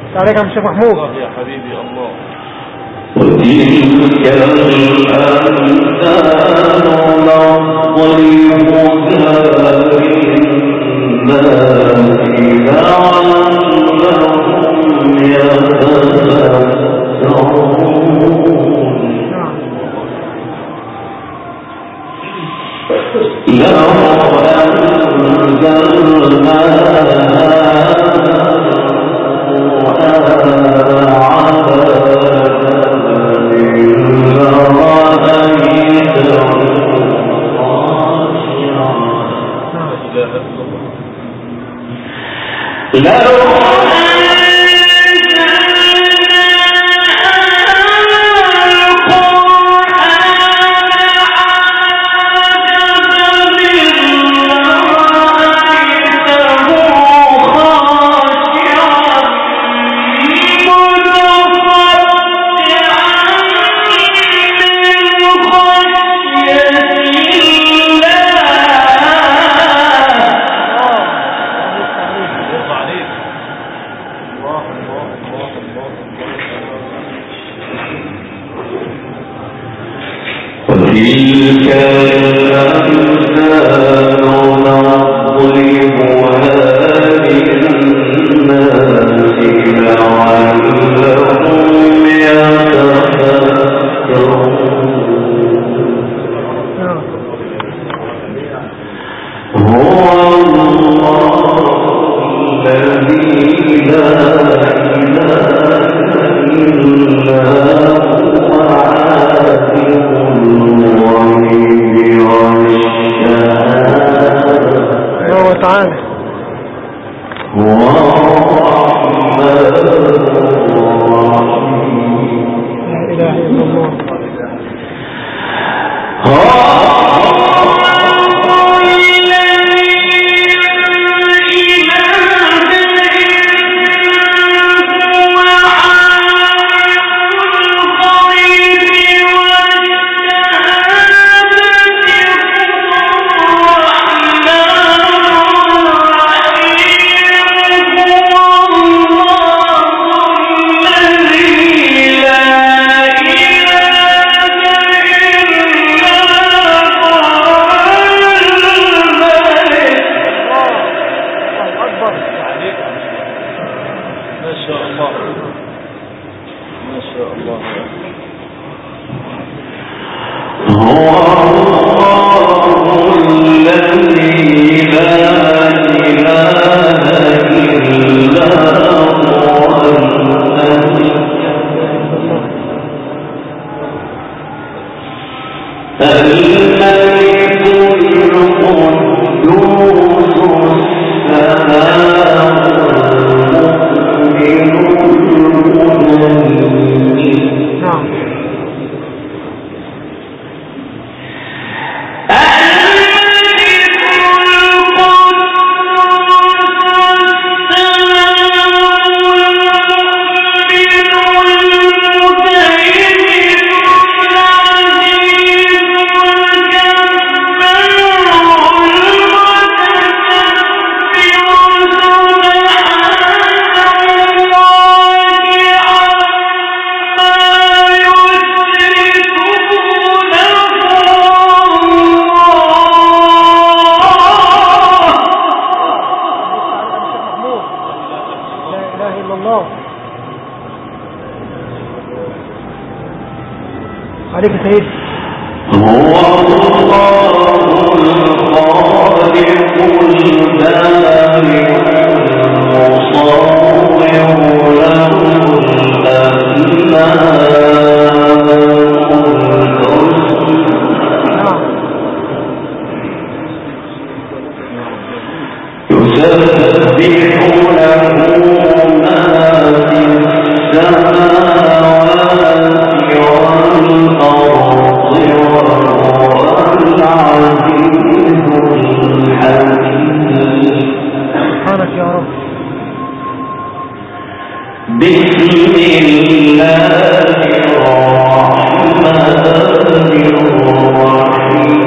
عليك يا شيخ محمود. الله يا حبيبي الله. وتلك الأمثال نضربها للناس لعلهم يتفكرون. لو أنزلنا عليك يا سيدي. هو الله الخالق البارئ المصور له الأسماء الحسنى يسبح له ما في السماوات والأرض وهو العزيز الحكيم. سبحانك يا رب. بسم الله الرحمن الرحيم.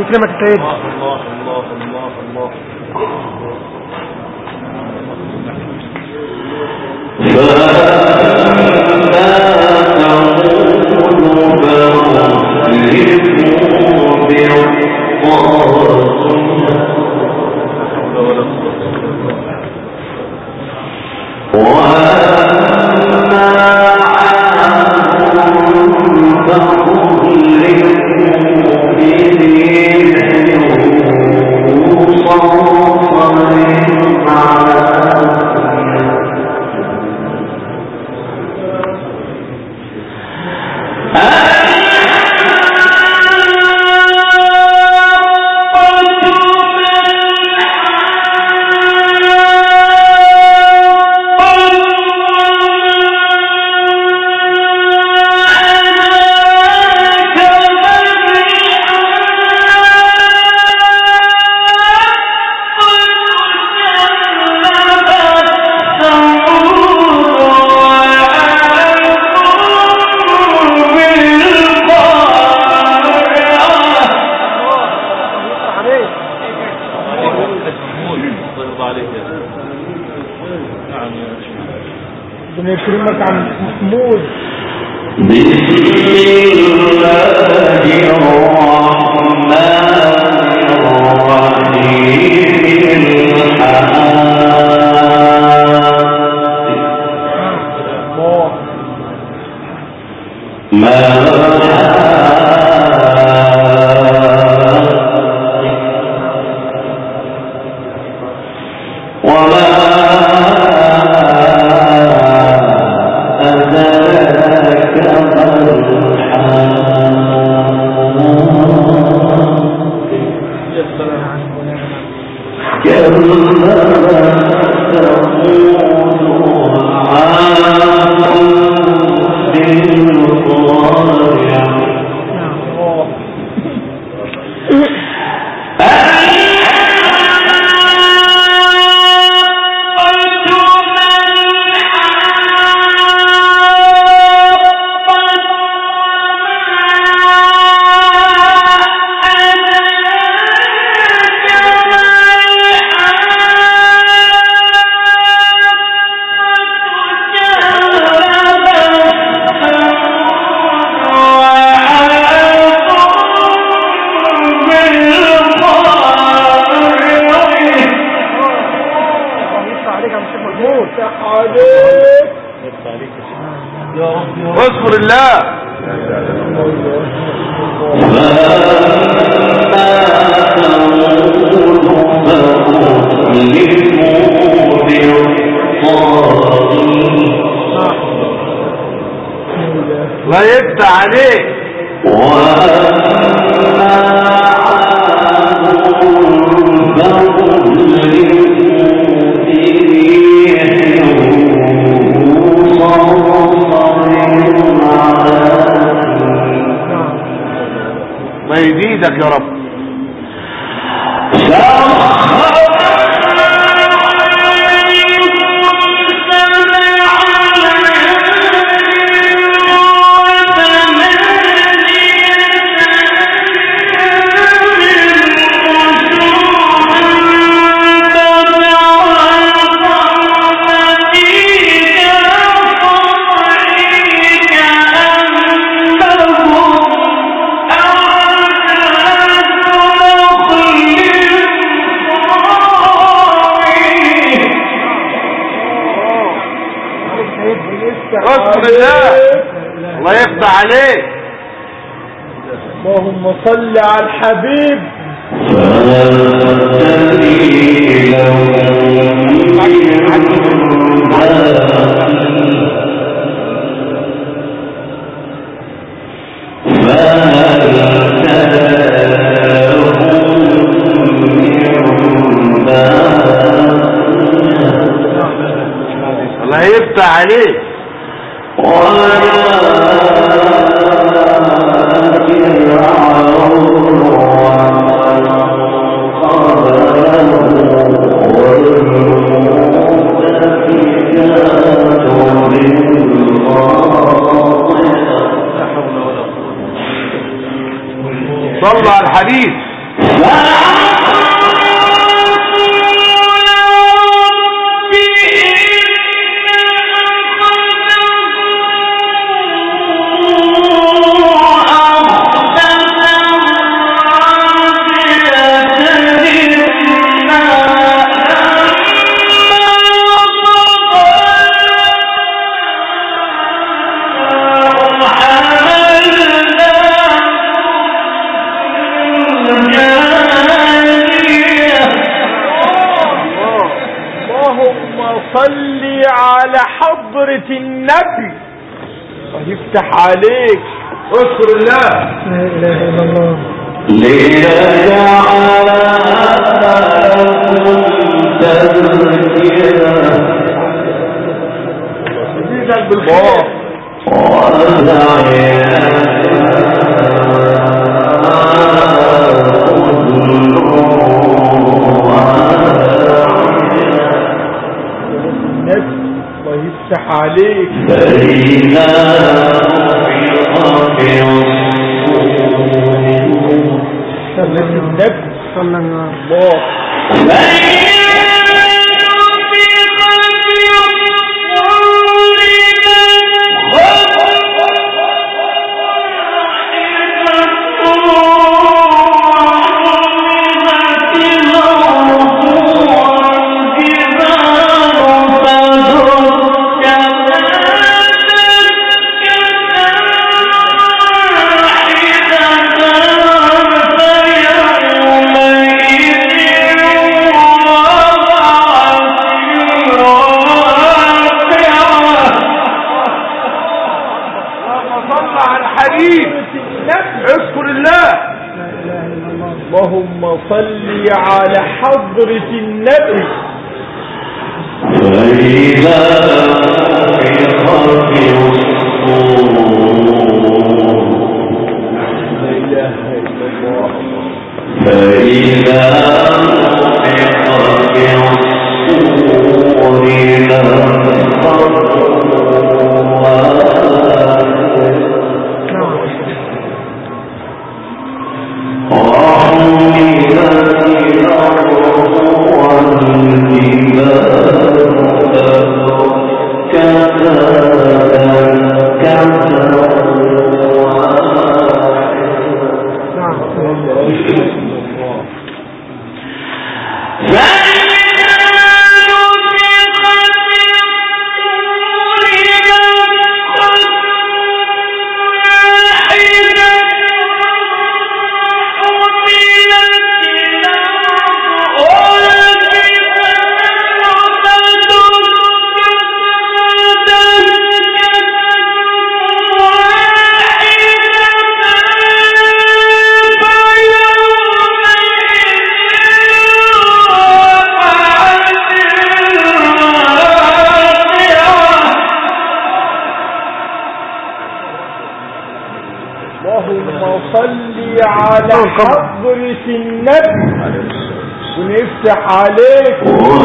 يكرمك يا سيدي. الله الله الله الله. ربنا يكرمك عن محمود. بسم الله الرحمن الرحيم. واذكر الله. لا يفتح عليك. ما يزيدك يا رب. اذكر الله. الله يفتح عليك. اللهم صل على الحبيب. الله يفتح عليك. صلى على الحديث. صلي على حضرة النبي ويفتح عليك. اذكر الله. لا اله الا الله. ليجعلكم تذكرة يزيدك بالخير. الله يفتح عليك. فإذا صلى النبي صلى الله. اذكر الله. اللهم صل على حضرة النبي. فإذا نفخت في الصور فإذا نفخت في الصور على حضرة النبي ونفتح عليك.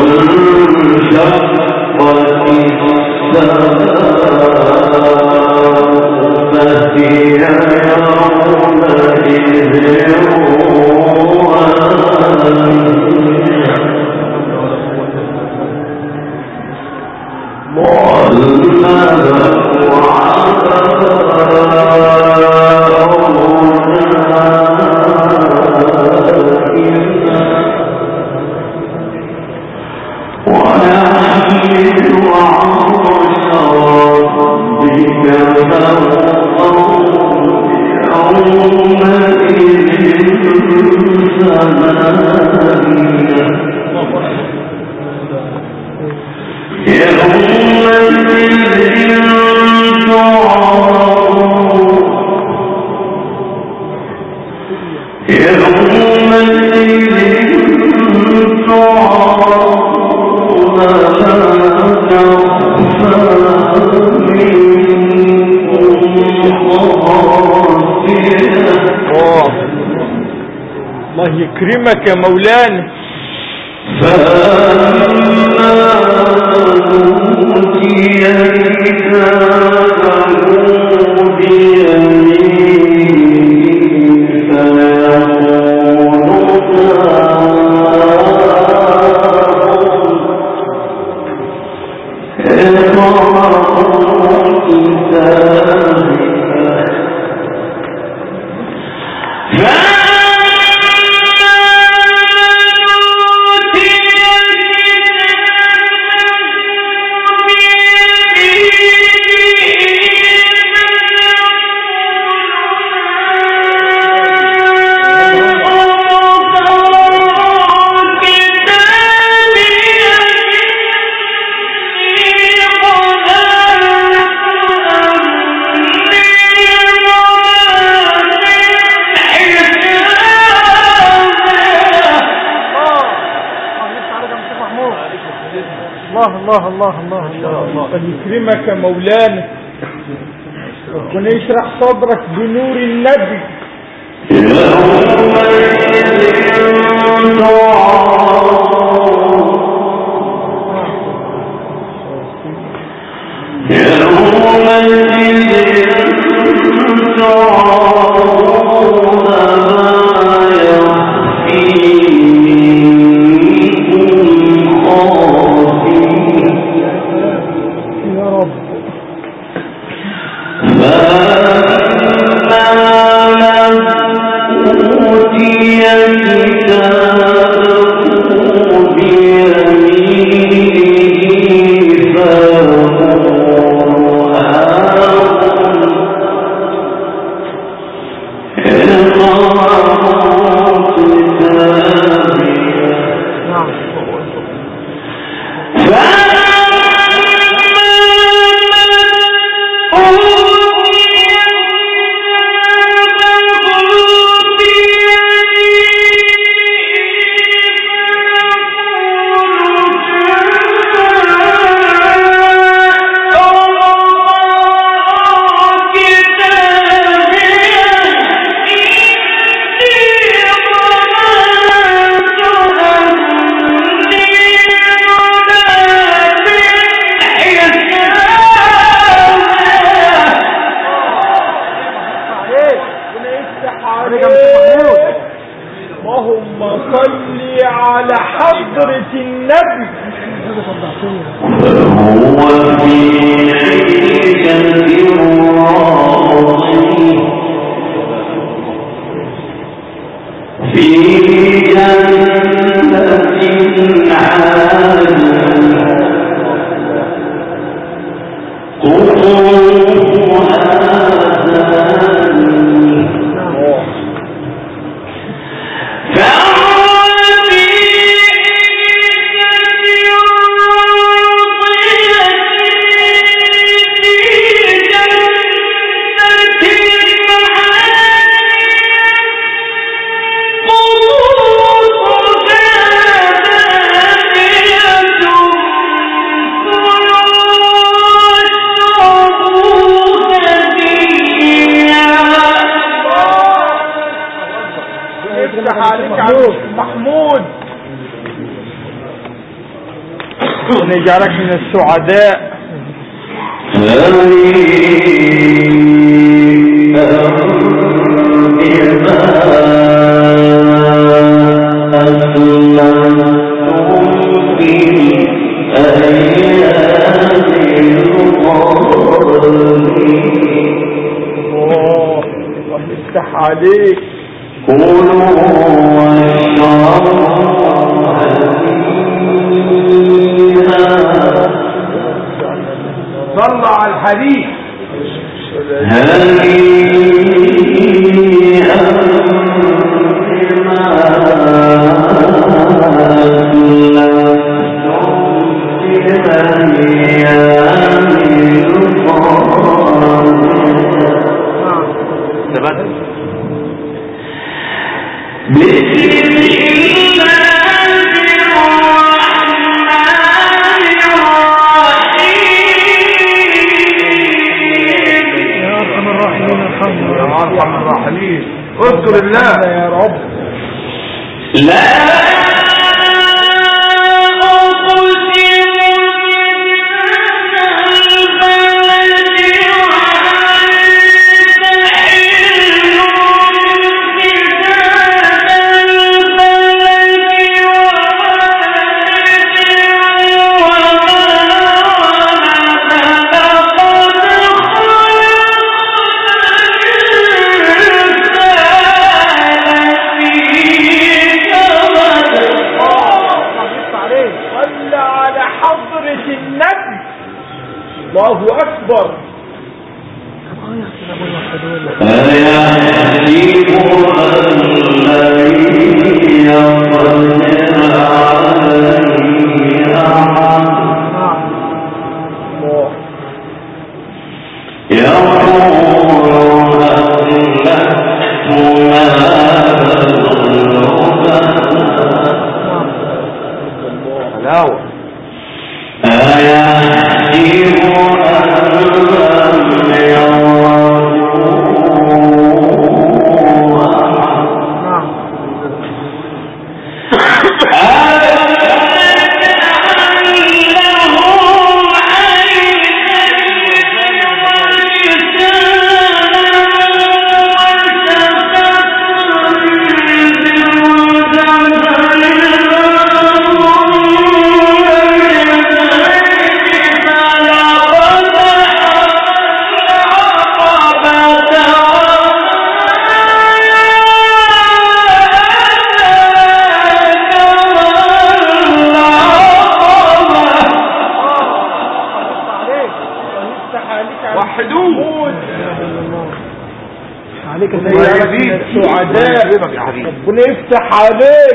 الله يكرمك يا مولانا. الله الله الله الله الله يكرمك يا مولانا، ربنا يشرح صدرك بنور النبي. ونجعلك من السعداء. الله يفتح عليك. صلى على الحديث. اذكر الله يا رب. لا الله أكبر. محمود عليك السعداء ربنا يفتح عليك.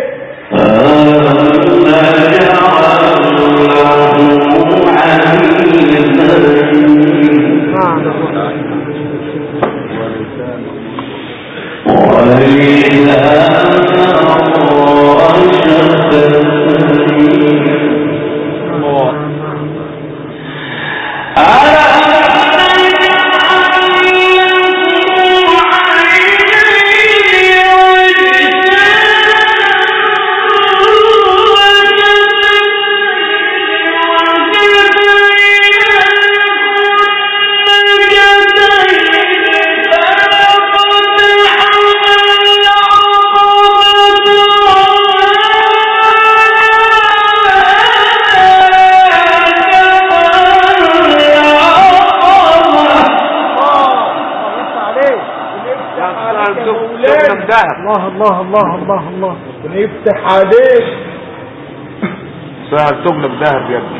الله الله الله الله ونفتح عليك. سهل تملك ذهب يا ابني.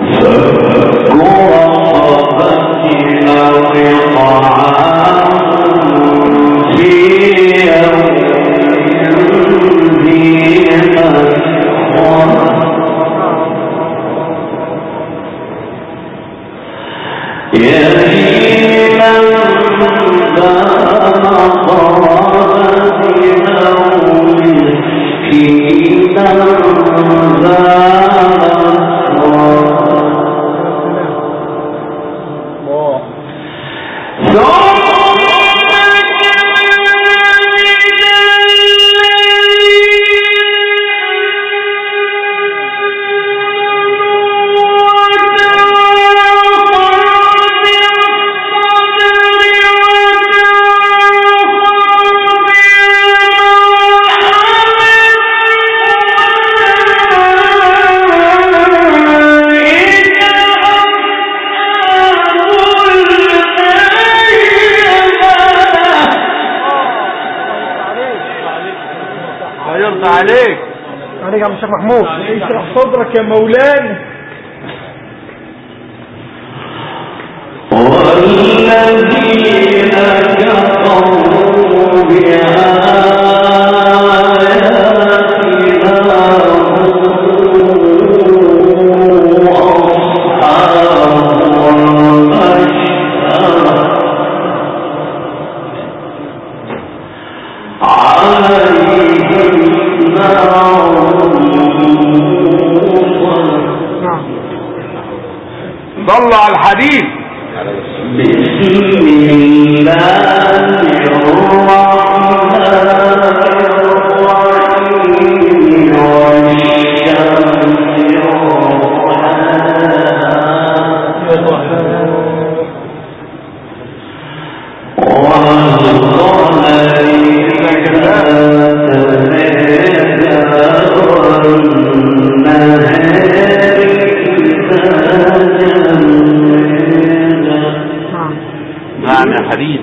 عليك يا عم الشيخ محمود. اشرح صدرك يا مولانا. والذين كفروا صلوا على الحديث. بسم الله الرحمن الرحيم معنى حديث.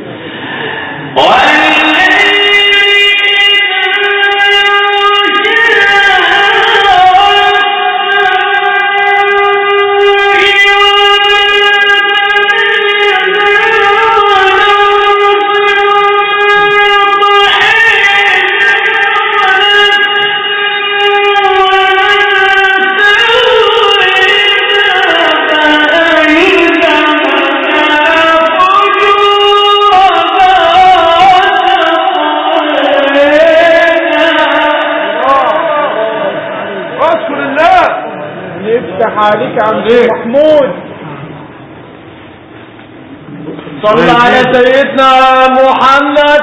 عليك عم محمود. صلى على سيدنا محمد.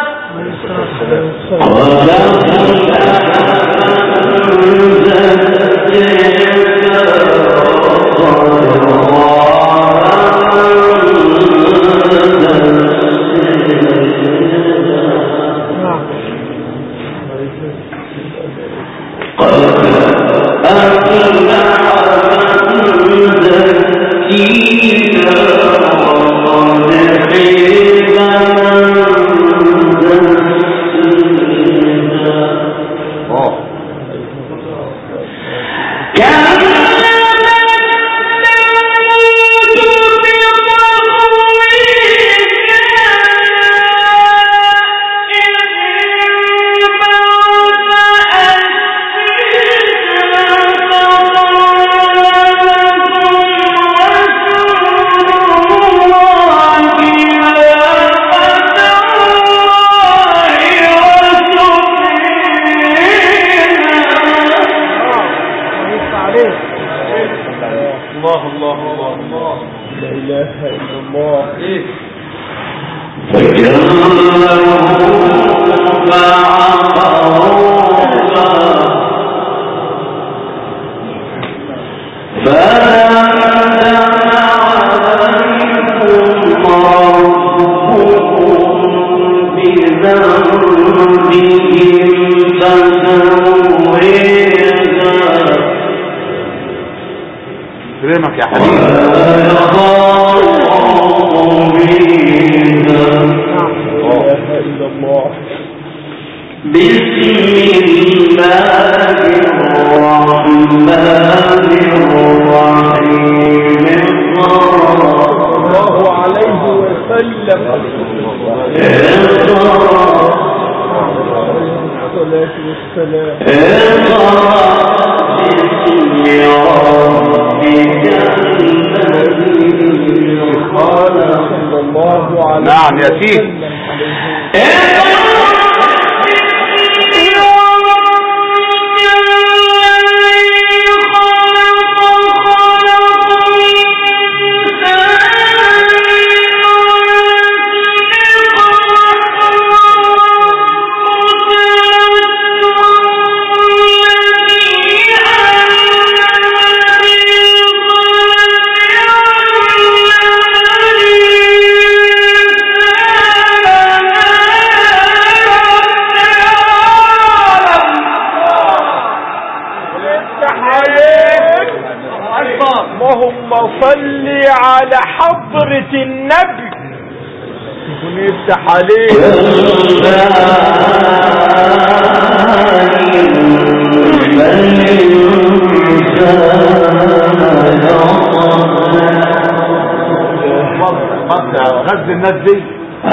يكرمك يا حبيبي. نعم يا سيدي. اللهم صل على حضرة النبي ونفتح عليه. غز الناس دي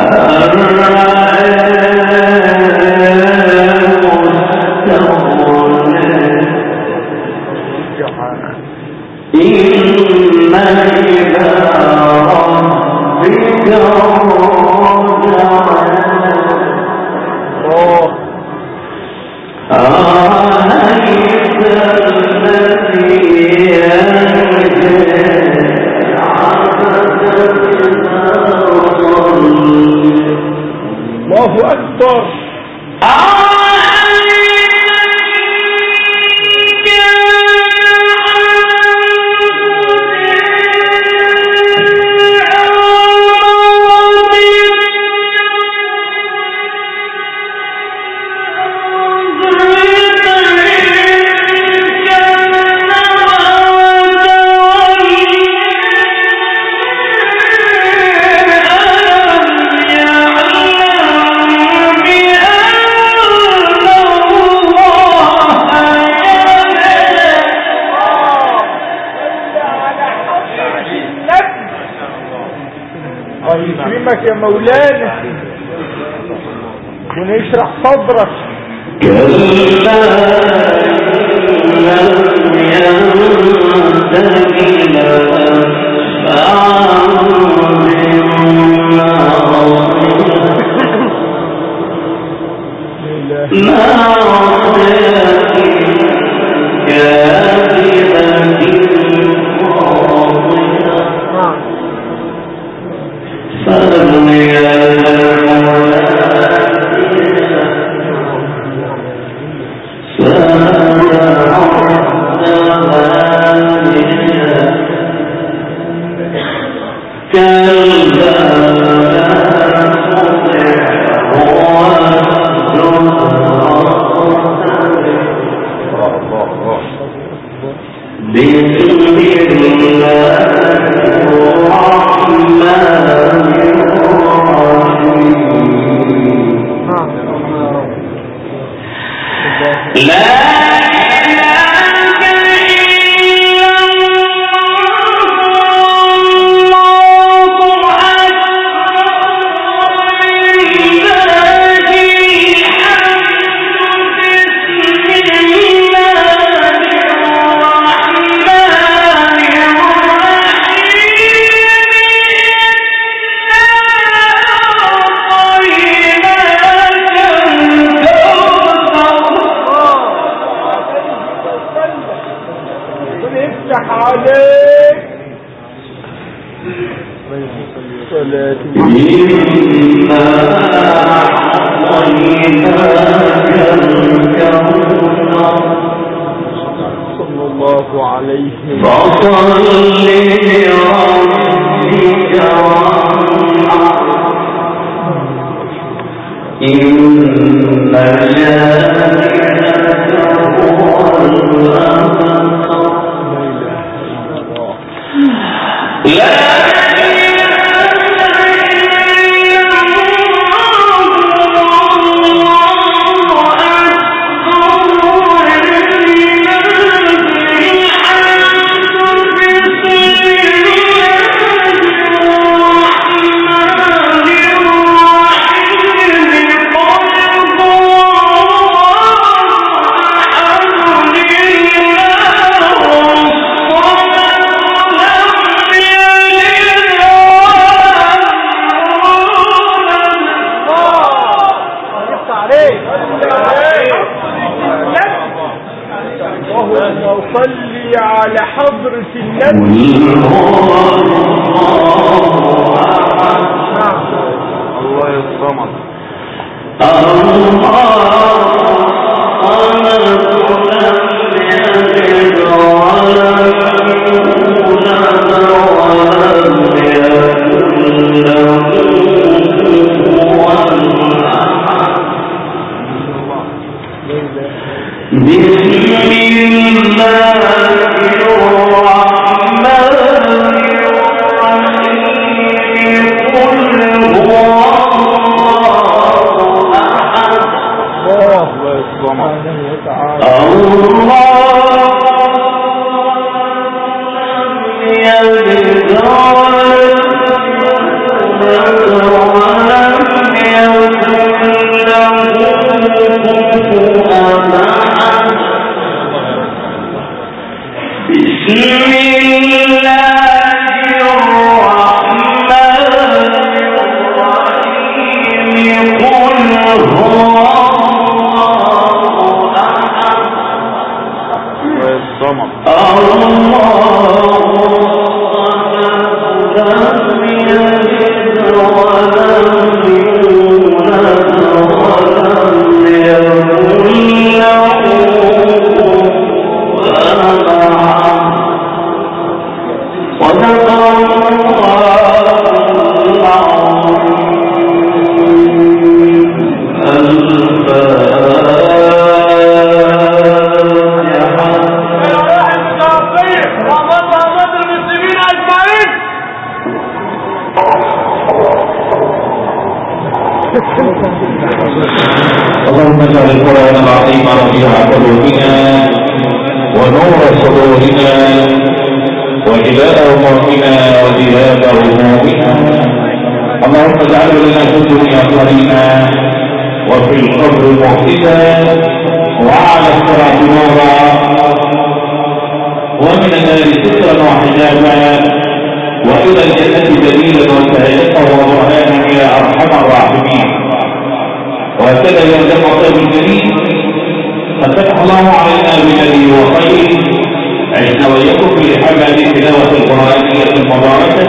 الله أكبر. يكرمك يا مولانا ونشرح صدرك. عليه فصل لربك إن شانئك هو الأبتر لا صلي على حضرة النبي الله يصمد اللهم اجعل القرآن العظيم ربيع قلوبنا ونور صدورنا وجلاء همومنا وذهاب همومنا. اللهم اجعله لنا في الدنيا قرينا وفي القبر موحدا وعلى الصراط نورا ومن النار سترا وحجابا والى الجنة دليلا وسائقا وبرهانا يا ارحم الراحمين. وهكذا يا جماعة الطيب الجميل قد فتح الله علينا بنبي وخير عشنا وإياكم في حمل تلاوة القرآنية المباركة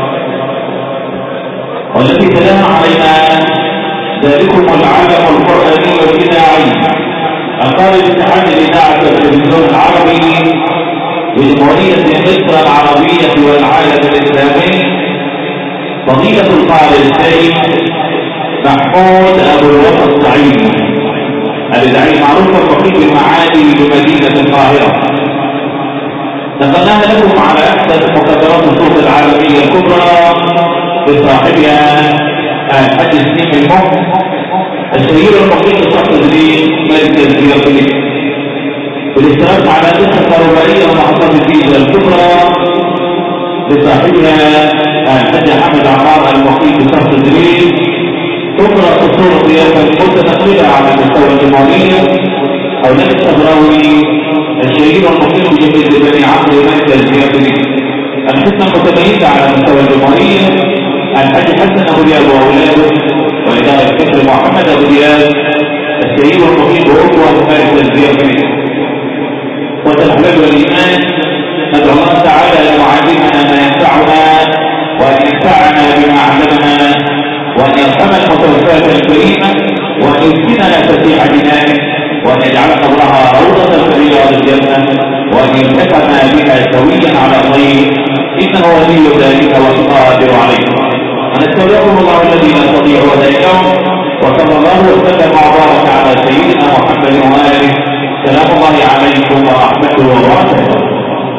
والتي تلاها علينا ذلكم العالم القرآني الإذاعي أقام اتحاد الإذاعة والتلفزيون العربي بجمهورية مصر العربية والعالم الإسلامي فضيلة القائد الشيخ محمود أبو الوفا السعيد الإذاعي معروف الفقيه المعالي بمدينة القاهرة. نقلناها لكم على أحدث مقدرات الصوت العالمية الكبرى بصاحبها الحاج سليم المخ الشهير الفقيه صاحب الدين ملك الزيارة بالاشتراك على تلك الكهربائية ومحطة الجيزة الكبرى بصاحبها الحاج حمد عمار الفقيه صاحب الدين. تقرأ أصول قياسا متنقلة على مستوى الجمهورية حولان الصبراوي الشهير والمقيم بجميع بني عمرو مركز الزيارة. الحسنة متميزة على مستوى الجمهورية الحاج حسن أبو دياب وأولاده وإدارة الفكر محمد أبو دياب الشهير والمقيم بأقوى مركز الزيارة. والأحباب والإيمان ندعو الله تعالى أن يعلمنا ما ينفعنا وأن ينفعنا بما علمنا وأن يرحم المتوفاة الكريمة وأن يسكننا تسيح دمائه وأن يجعل قبرها روضة في رياض الجنة، وأن يلتقنا بها سويا على الطريق، إنه ولي ذلك والقادر عليه. ونستودعكم الله الذي لا تضيع ودائعه، وصلى الله وسلم وبارك على سيدنا محمد